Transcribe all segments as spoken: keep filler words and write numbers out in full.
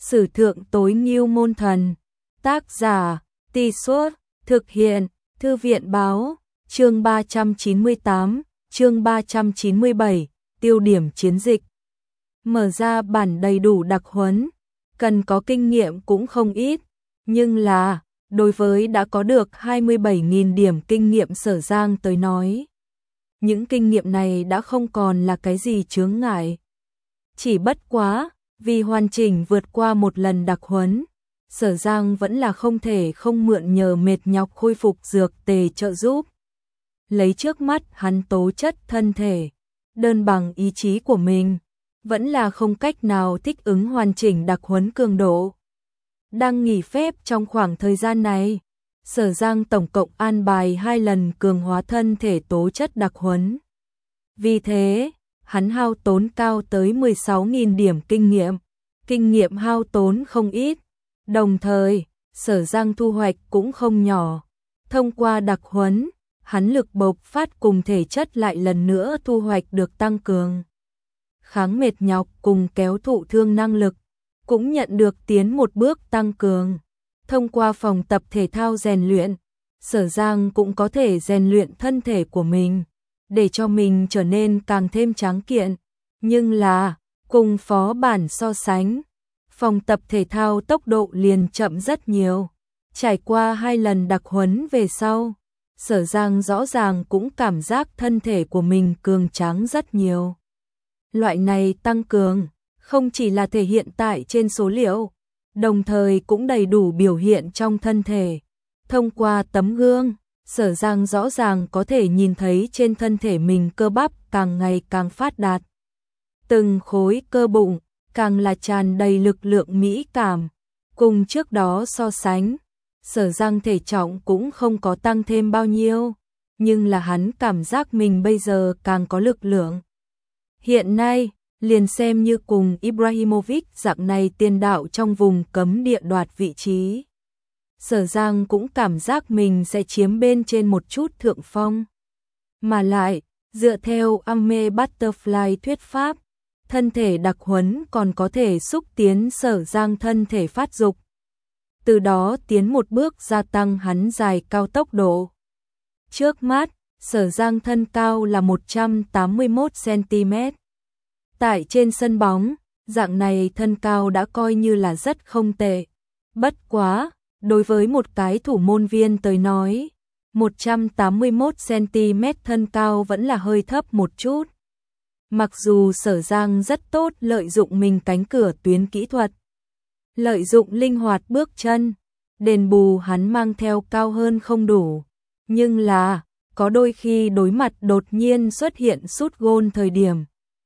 Sử thượng tối ngưu môn thần. Tác giả, Tì Suốt, thực hiện, Thư viện báo, chương ba trăm chín mươi tám, chương ba trăm chín mươi bảy, tiêu điểm chiến dịch. Mở ra bản đầy đủ đặc huấn, cần có kinh nghiệm cũng không ít, nhưng là, đối với đã có được hai mươi bảy nghìn điểm kinh nghiệm Sở Giang tới nói. Những kinh nghiệm này đã không còn là cái gì chướng ngại. Chỉ bất quá, vì hoàn chỉnh vượt qua một lần đặc huấn, Sở Giang vẫn là không thể không mượn nhờ mệt nhọc khôi phục dược tề trợ giúp. Lấy trước mắt hắn tố chất thân thể, đơn bằng ý chí của mình, vẫn là không cách nào thích ứng hoàn chỉnh đặc huấn cường độ. Đang nghỉ phép trong khoảng thời gian này, Sở Giang tổng cộng an bài hai lần cường hóa thân thể tố chất đặc huấn. Vì thế, hắn hao tốn cao tới mười sáu nghìn điểm kinh nghiệm, kinh nghiệm hao tốn không ít, đồng thời, Sở Giang thu hoạch cũng không nhỏ. Thông qua đặc huấn, hắn lực bộc phát cùng thể chất lại lần nữa thu hoạch được tăng cường. Kháng mệt nhọc cùng kéo thụ thương năng lực, cũng nhận được tiến một bước tăng cường. Thông qua phòng tập thể thao rèn luyện, Sở Giang cũng có thể rèn luyện thân thể của mình, để cho mình trở nên càng thêm tráng kiện. Nhưng là, cùng phó bản so sánh, phòng tập thể thao tốc độ liền chậm rất nhiều. Trải qua hai lần đặc huấn về sau, Sở Giang rõ ràng cũng cảm giác thân thể của mình cường tráng rất nhiều. Loại này tăng cường, không chỉ là thể hiện tại trên số liệu, đồng thời cũng đầy đủ biểu hiện trong thân thể. Thông qua tấm gương, Sở Giang rõ ràng có thể nhìn thấy trên thân thể mình cơ bắp càng ngày càng phát đạt. Từng khối cơ bụng, càng là tràn đầy lực lượng mỹ cảm. Cùng trước đó so sánh, Sở Giang thể trọng cũng không có tăng thêm bao nhiêu, nhưng là hắn cảm giác mình bây giờ càng có lực lượng. Hiện nay, liền xem như cùng Ibrahimovic dạng này tiền đạo trong vùng cấm địa đoạt vị trí, Sở Giang cũng cảm giác mình sẽ chiếm bên trên một chút thượng phong. Mà lại, dựa theo Ame Butterfly thuyết pháp, thân thể đặc huấn còn có thể xúc tiến Sở Giang thân thể phát dục, từ đó tiến một bước gia tăng hắn dài cao tốc độ. Trước mắt, Sở Giang thân cao là một trăm tám mươi mốt xăng-ti-mét. Tại trên sân bóng, dạng này thân cao đã coi như là rất không tệ. Bất quá, đối với một cái thủ môn viên tới nói, một trăm tám mươi mốt xăng-ti-mét thân cao vẫn là hơi thấp một chút. Mặc dù Sở Giang rất tốt lợi dụng mình cánh cửa tuyến kỹ thuật, lợi dụng linh hoạt bước chân, đền bù hắn mang theo cao hơn không đủ. Nhưng là, có đôi khi đối mặt đột nhiên xuất hiện sút gôn thời điểm,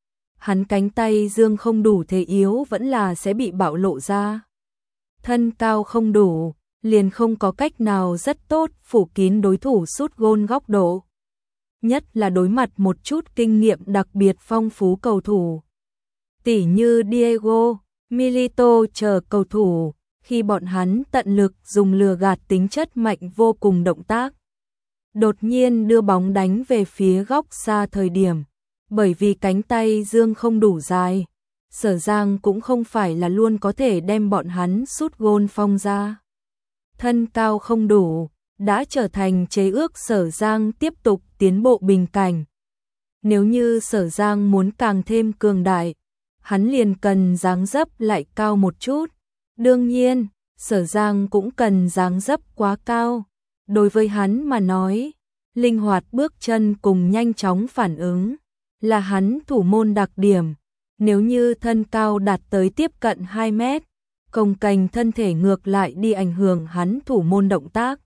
hắn cánh tay dương không đủ thế yếu vẫn là sẽ bị bạo lộ ra. Thân cao không đủ, liền không có cách nào rất tốt phủ kín đối thủ sút gôn góc độ. Nhất là đối mặt một chút kinh nghiệm đặc biệt phong phú cầu thủ, tỉ như Diego, Milito chờ cầu thủ, khi bọn hắn tận lực dùng lừa gạt tính chất mạnh vô cùng động tác, đột nhiên đưa bóng đánh về phía góc xa thời điểm, bởi vì cánh tay dương không đủ dài, Sở Giang cũng không phải là luôn có thể đem bọn hắn sút gôn phong ra. Thân cao không đủ, đã trở thành chế ước Sở Giang tiếp tục tiến bộ bình cảnh. Nếu như Sở Giang muốn càng thêm cường đại, hắn liền cần dáng dấp lại cao một chút. Đương nhiên, Sở Giang cũng cần dáng dấp quá cao. Đối với hắn mà nói, linh hoạt bước chân cùng nhanh chóng phản ứng là hắn thủ môn đặc điểm. Nếu như thân cao đạt tới tiếp cận hai mét, cồng kềnh thân thể ngược lại đi ảnh hưởng hắn thủ môn động tác.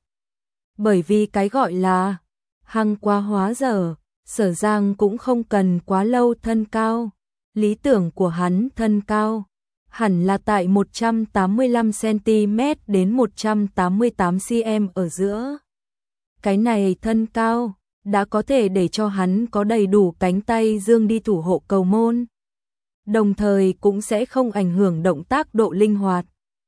Bởi vì cái gọi là hăng quá hóa dở, Sở Giang cũng không cần quá lâu thân cao. Lý tưởng của hắn thân cao hẳn là tại một trăm tám mươi lăm xăng-ti-mét đến một trăm tám mươi tám xăng-ti-mét ở giữa. Cái này thân cao đã có thể để cho hắn có đầy đủ cánh tay dương đi thủ hộ cầu môn, đồng thời cũng sẽ không ảnh hưởng động tác độ linh hoạt.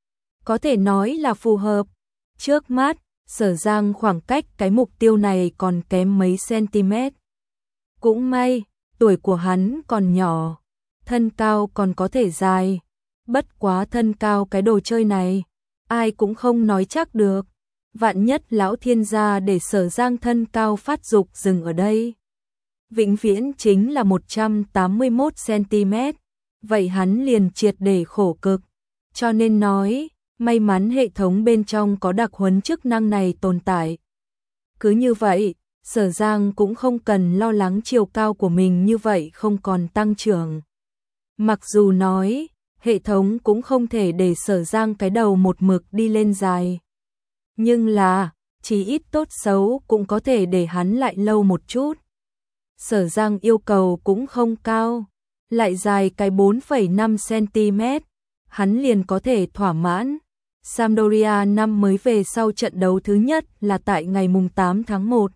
Có thể nói là phù hợp. Trước mắt, Sở Giang khoảng cách cái mục tiêu này còn kém mấy centimet. Cũng may, tuổi của hắn còn nhỏ, thân cao còn có thể dài. bất quá thân cao cái đồ chơi này, ai cũng không nói chắc được. Vạn nhất lão thiên gia để Sở Giang thân cao phát dục dừng ở đây. Vĩnh viễn chính là một trăm tám mươi mốt xăng-ti-mét, vậy hắn liền triệt để khổ cực. Cho nên nói, may mắn hệ thống bên trong có đặc huấn chức năng này tồn tại. Cứ như vậy, Sở Giang cũng không cần lo lắng chiều cao của mình như vậy không còn tăng trưởng. Mặc dù nói, hệ thống cũng không thể để Sở Giang cái đầu một mực đi lên dài. Nhưng là, chỉ ít tốt xấu cũng có thể để hắn lại lâu một chút. Sở Giang yêu cầu cũng không cao, lại dài cái bốn phẩy năm xăng-ti-mét, hắn liền có thể thỏa mãn. Sampdoria năm mới về sau trận đấu thứ nhất là tại ngày mùng tám tháng một.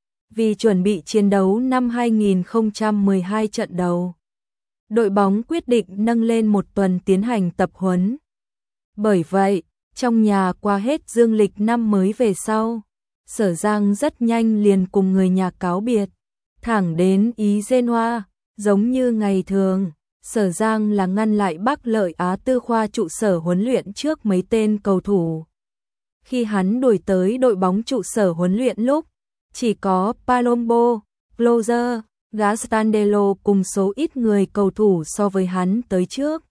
Vì chuẩn bị chiến đấu năm hai nghìn không trăm mười hai trận đầu, đội bóng quyết định nâng lên một tuần tiến hành tập huấn. Bởi vậy, trong nhà qua hết dương lịch năm mới về sau, Sở Giang rất nhanh liền cùng người nhà cáo biệt, thẳng đến Ý Genoa, giống như ngày thường. Sở Giang là ngăn lại Bắc Lợi Á Tư khoa trụ sở huấn luyện trước mấy tên cầu thủ. Khi hắn đuổi tới đội bóng trụ sở huấn luyện lúc, chỉ có Palombo, Closer, Gastandello cùng số ít người cầu thủ so với hắn tới trước.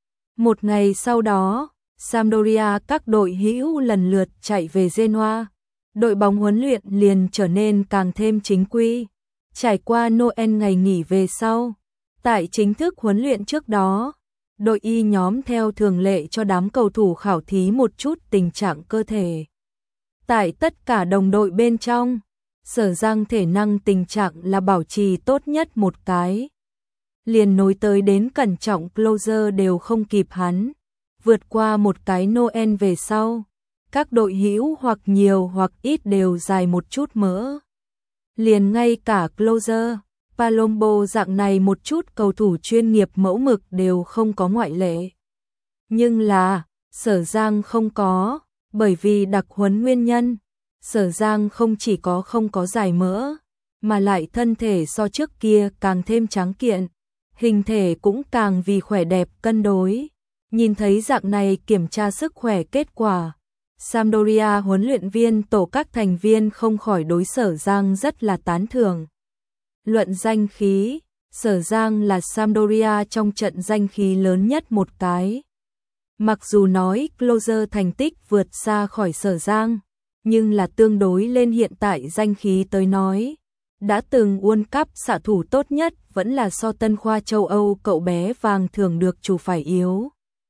Một ngày sau đó, Sampdoria các đội hữu lần lượt chạy về Genoa, đội bóng huấn luyện liền trở nên càng thêm chính quy. Trải qua Noel ngày nghỉ về sau, tại chính thức huấn luyện trước đó, đội Y nhóm theo thường lệ cho đám cầu thủ khảo thí một chút tình trạng cơ thể. Tại tất cả đồng đội bên trong, Sở Giang thể năng tình trạng là bảo trì tốt nhất một cái. Liền nối tới đến cẩn trọng Closer đều không kịp hắn. Vượt qua một cái Noel về sau, các đội hữu hoặc nhiều hoặc ít đều dài một chút mỡ. Liền ngay cả Closer, Palombo dạng này một chút cầu thủ chuyên nghiệp mẫu mực đều không có ngoại lệ. Nhưng là, Sở Giang không có, bởi vì đặc huấn nguyên nhân, Sở Giang không chỉ có không có dài mỡ, mà lại thân thể so trước kia càng thêm tráng kiện, hình thể cũng càng vì khỏe đẹp cân đối. Nhìn thấy dạng này kiểm tra sức khỏe kết quả, Sampdoria huấn luyện viên tổ các thành viên không khỏi đối Sở Giang rất là tán thưởng. Luận danh khí, Sở Giang là Sampdoria trong trận danh khí lớn nhất một cái. Mặc dù nói Closer thành tích vượt xa khỏi Sở Giang, nhưng là tương đối lên hiện tại danh khí tới nói. Đã từng World Cup xạ thủ tốt nhất vẫn là so Tân Khoa châu Âu cậu bé vàng thường được chủ phải yếu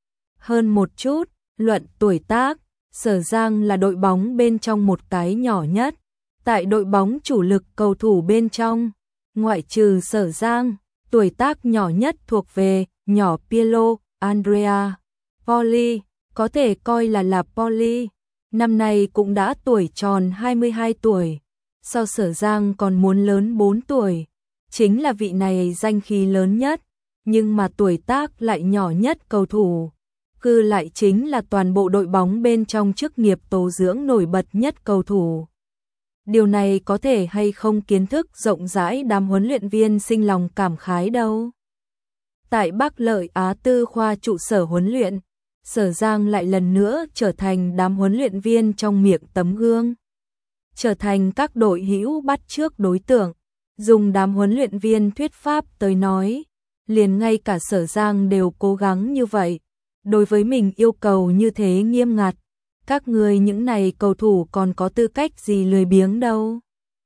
hơn một chút. Luận tuổi tác, Sở Giang là đội bóng bên trong một cái nhỏ nhất. Tại đội bóng chủ lực cầu thủ bên trong, ngoại trừ Sở Giang, tuổi tác nhỏ nhất thuộc về nhỏ Piero Andrea Poli, có thể coi là là Poli. Năm nay cũng đã tuổi tròn hai mươi hai tuổi, so Sở Giang còn muốn lớn bốn tuổi. Chính là vị này danh khí lớn nhất, nhưng mà tuổi tác lại nhỏ nhất cầu thủ. Cư lại chính là toàn bộ đội bóng bên trong chức nghiệp tố dưỡng nổi bật nhất cầu thủ. Điều này có thể hay không kiến thức rộng rãi đám huấn luyện viên sinh lòng cảm khái đâu. Tại Bắc Lợi Á Tư khoa trụ sở huấn luyện, Sở Giang lại lần nữa trở thành đám huấn luyện viên trong miệng tấm gương. Trở thành các đội hữu bắt chước đối tượng, dùng đám huấn luyện viên thuyết pháp tới nói, liền ngay cả Sở Giang đều cố gắng như vậy. Đối với mình yêu cầu như thế nghiêm ngặt, các người những này cầu thủ còn có tư cách gì lười biếng đâu.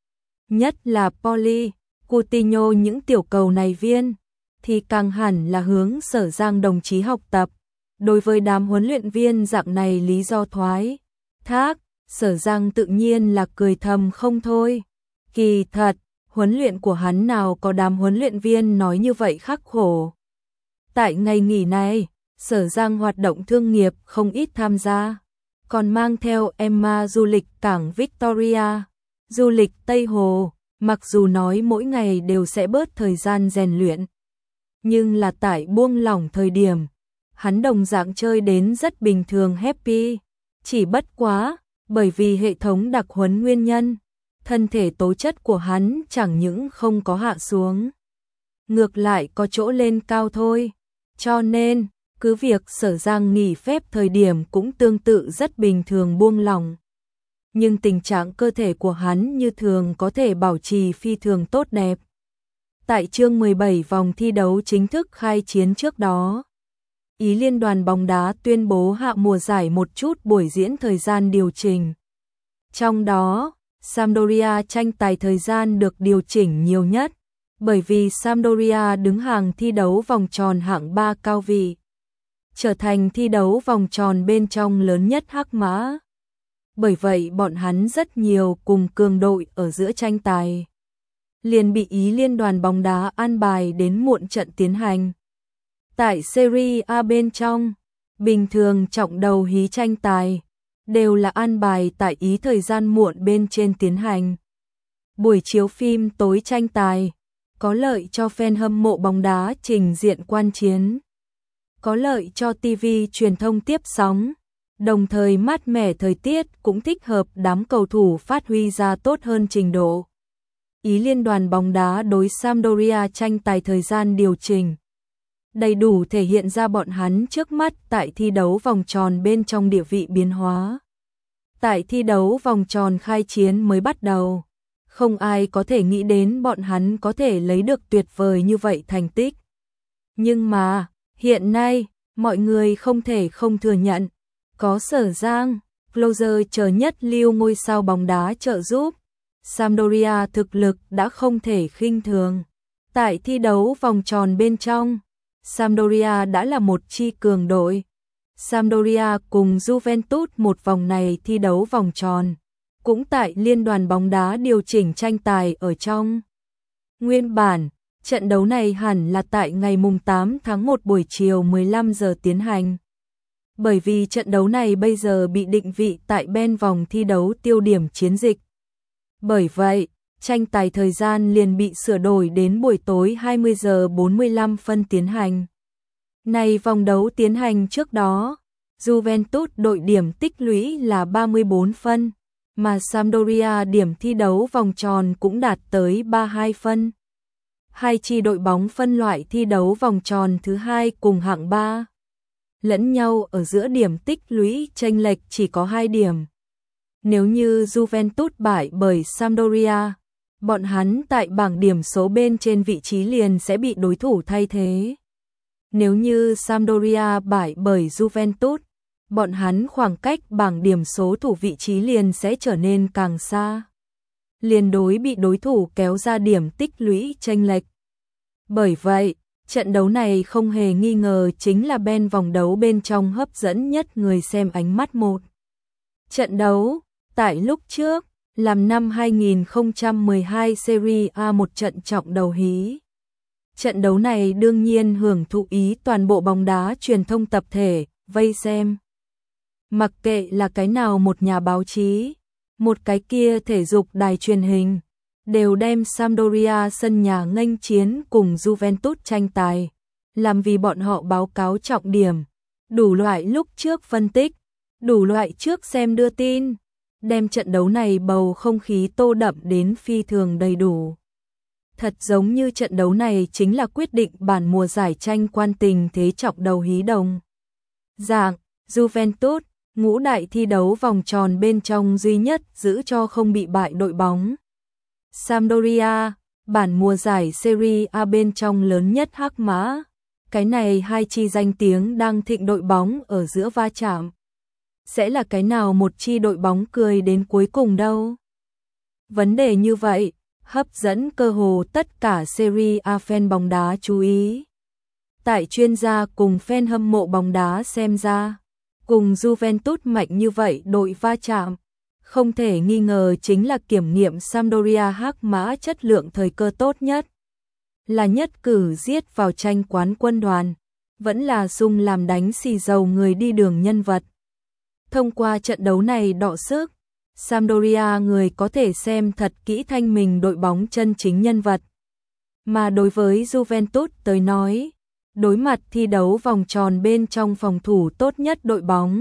Nhất là Poli, Coutinho những tiểu cầu này viên, thì càng hẳn là hướng Sở Giang đồng chí học tập. Đối với đám huấn luyện viên dạng này lý do thoái thác, Sở Giang tự nhiên là cười thầm không thôi. Kỳ thật, huấn luyện của hắn nào có đám huấn luyện viên nói như vậy khắc khổ. Tại ngày nghỉ này, Sở Giang hoạt động thương nghiệp không ít tham gia, còn mang theo Emma du lịch cảng Victoria, du lịch Tây Hồ, mặc dù nói mỗi ngày đều sẽ bớt thời gian rèn luyện. Nhưng là tại buông lỏng thời điểm, hắn đồng dạng chơi đến rất bình thường happy, chỉ bất quá, bởi vì hệ thống đặc huấn nguyên nhân, thân thể tố chất của hắn chẳng những không có hạ xuống, ngược lại có chỗ lên cao thôi, cho nên, cứ việc Sở Giang nghỉ phép thời điểm cũng tương tự rất bình thường buông lỏng. Nhưng tình trạng cơ thể của hắn như thường có thể bảo trì phi thường tốt đẹp. Tại chương mười bảy vòng thi đấu chính thức khai chiến trước đó, Ý Liên đoàn bóng đá tuyên bố hạ mùa giải một chút buổi diễn thời gian điều chỉnh. Trong đó, Sampdoria tranh tài thời gian được điều chỉnh nhiều nhất, bởi vì Sampdoria đứng hàng thi đấu vòng tròn hạng ba cao vị, trở thành thi đấu vòng tròn bên trong lớn nhất Hắc Mã. Bởi vậy bọn hắn rất nhiều cùng cường đội ở giữa tranh tài liền bị Ý Liên đoàn bóng đá an bài đến muộn trận tiến hành. Tại Serie A bên trong, bình thường trọng đầu hí tranh tài đều là an bài tại Ý thời gian muộn bên trên tiến hành. Buổi chiếu phim tối tranh tài có lợi cho fan hâm mộ bóng đá trình diện quan chiến, có lợi cho ti vi truyền thông tiếp sóng, đồng thời mát mẻ thời tiết cũng thích hợp đám cầu thủ phát huy ra tốt hơn trình độ. Ý Liên đoàn bóng đá đối Sampdoria tranh tài thời gian điều chỉnh đầy đủ thể hiện ra bọn hắn trước mắt tại thi đấu vòng tròn bên trong địa vị biến hóa. Tại thi đấu vòng tròn khai chiến mới bắt đầu, không ai có thể nghĩ đến bọn hắn có thể lấy được tuyệt vời như vậy thành tích. Nhưng mà, hiện nay, mọi người không thể không thừa nhận, có Sở Giang, Closer chờ nhất lưu ngôi sao bóng đá trợ giúp, Sampdoria thực lực đã không thể khinh thường. Tại thi đấu vòng tròn bên trong, Sampdoria đã là một chi cường đội. Sampdoria cùng Juventus một vòng này thi đấu vòng tròn, cũng tại Liên đoàn bóng đá điều chỉnh tranh tài ở trong. Nguyên bản, trận đấu này hẳn là tại ngày mùng tám tháng một buổi chiều mười lăm giờ tiến hành. Bởi vì trận đấu này bây giờ bị định vị tại bên vòng thi đấu tiêu điểm chiến dịch. Bởi vậy, tranh tài thời gian liền bị sửa đổi đến buổi tối hai mươi giờ bốn mươi lăm phân tiến hành. Này vòng đấu tiến hành trước đó, Juventus đội điểm tích lũy là ba mươi bốn phân, mà Sampdoria điểm thi đấu vòng tròn cũng đạt tới ba mươi hai phân. Hai chi đội bóng phân loại thi đấu vòng tròn thứ hai cùng hạng ba. Lẫn nhau ở giữa điểm tích lũy chênh lệch chỉ có hai điểm. Nếu như Juventus bại bởi Sampdoria, bọn hắn tại bảng điểm số bên trên vị trí liền sẽ bị đối thủ thay thế. Nếu như Sampdoria bại bởi Juventus, bọn hắn khoảng cách bảng điểm số thủ vị trí liền sẽ trở nên càng xa. Liền đối bị đối thủ kéo ra điểm tích lũy chênh lệch. Bởi vậy, trận đấu này không hề nghi ngờ chính là bên vòng đấu bên trong hấp dẫn nhất người xem ánh mắt một. Trận đấu, tại lúc trước, làm năm hai nghìn không trăm mười hai Serie A một trận trọng đầu hí. Trận đấu này đương nhiên hưởng thụ ý toàn bộ bóng đá truyền thông tập thể, vây xem. Mặc kệ là cái nào một nhà báo chí, một cái kia thể dục đài truyền hình, đều đem Sampdoria sân nhà nghênh chiến cùng Juventus tranh tài, làm vì bọn họ báo cáo trọng điểm, đủ loại lúc trước phân tích, đủ loại trước xem đưa tin, đem trận đấu này bầu không khí tô đậm đến phi thường đầy đủ. Thật giống như trận đấu này chính là quyết định bản mùa giải tranh quan tình thế trọng đầu hí đồng. Dạng, Juventus, ngũ đại thi đấu vòng tròn bên trong duy nhất giữ cho không bị bại đội bóng. Sampdoria, bản mùa giải Serie A bên trong lớn nhất Hắc Mã. Cái này hai chi danh tiếng đang thịnh đội bóng ở giữa va chạm. Sẽ là cái nào một chi đội bóng cười đến cuối cùng đâu? Vấn đề như vậy, hấp dẫn cơ hồ tất cả Serie A fan bóng đá chú ý. Tại chuyên gia cùng fan hâm mộ bóng đá xem ra, cùng Juventus mạnh như vậy đội va chạm, không thể nghi ngờ chính là kiểm nghiệm Sampdoria Hắc Mã chất lượng thời cơ tốt nhất. Là nhất cử giết vào tranh quán quân đoàn, vẫn là dùng làm đánh xì dầu người đi đường nhân vật. Thông qua trận đấu này đọ sức, Sampdoria người có thể xem thật kỹ thanh mình đội bóng chân chính nhân vật. Mà đối với Juventus tới nói, đối mặt thi đấu vòng tròn bên trong phòng thủ tốt nhất đội bóng,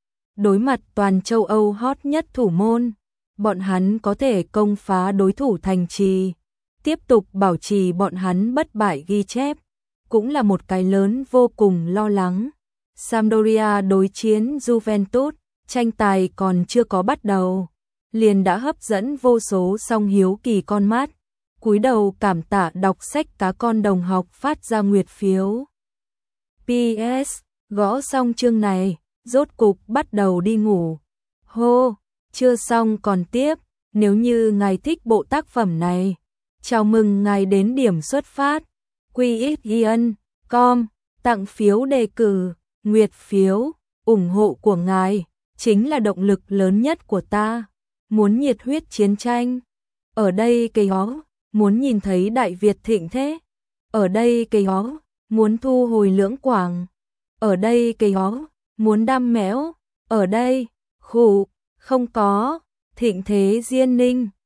đối mặt toàn châu Âu hot nhất thủ môn, bọn hắn có thể công phá đối thủ thành trì, tiếp tục bảo trì bọn hắn bất bại ghi chép, cũng là một cái lớn vô cùng lo lắng. Sampdoria đối chiến Juventus, tranh tài còn chưa có bắt đầu, liền đã hấp dẫn vô số song hiếu kỳ con mắt. Cúi đầu cảm tạ đọc sách cá con đồng học phát ra nguyệt phiếu. pê ét, gõ xong chương này, rốt cục bắt đầu đi ngủ. Hô, chưa xong còn tiếp, nếu như ngài thích bộ tác phẩm này, chào mừng ngài đến điểm xuất phát. quy ích ian chấm com, tặng phiếu đề cử, nguyệt phiếu, ủng hộ của ngài, chính là động lực lớn nhất của ta. Muốn nhiệt huyết chiến tranh, ở đây cây ó, muốn nhìn thấy Đại Việt thịnh thế, ở đây cây ó, muốn thu hồi Lưỡng Quảng, ở đây cây ó, muốn đam mẽo, ở đây, khủ, không có, thịnh thế Diên Ninh.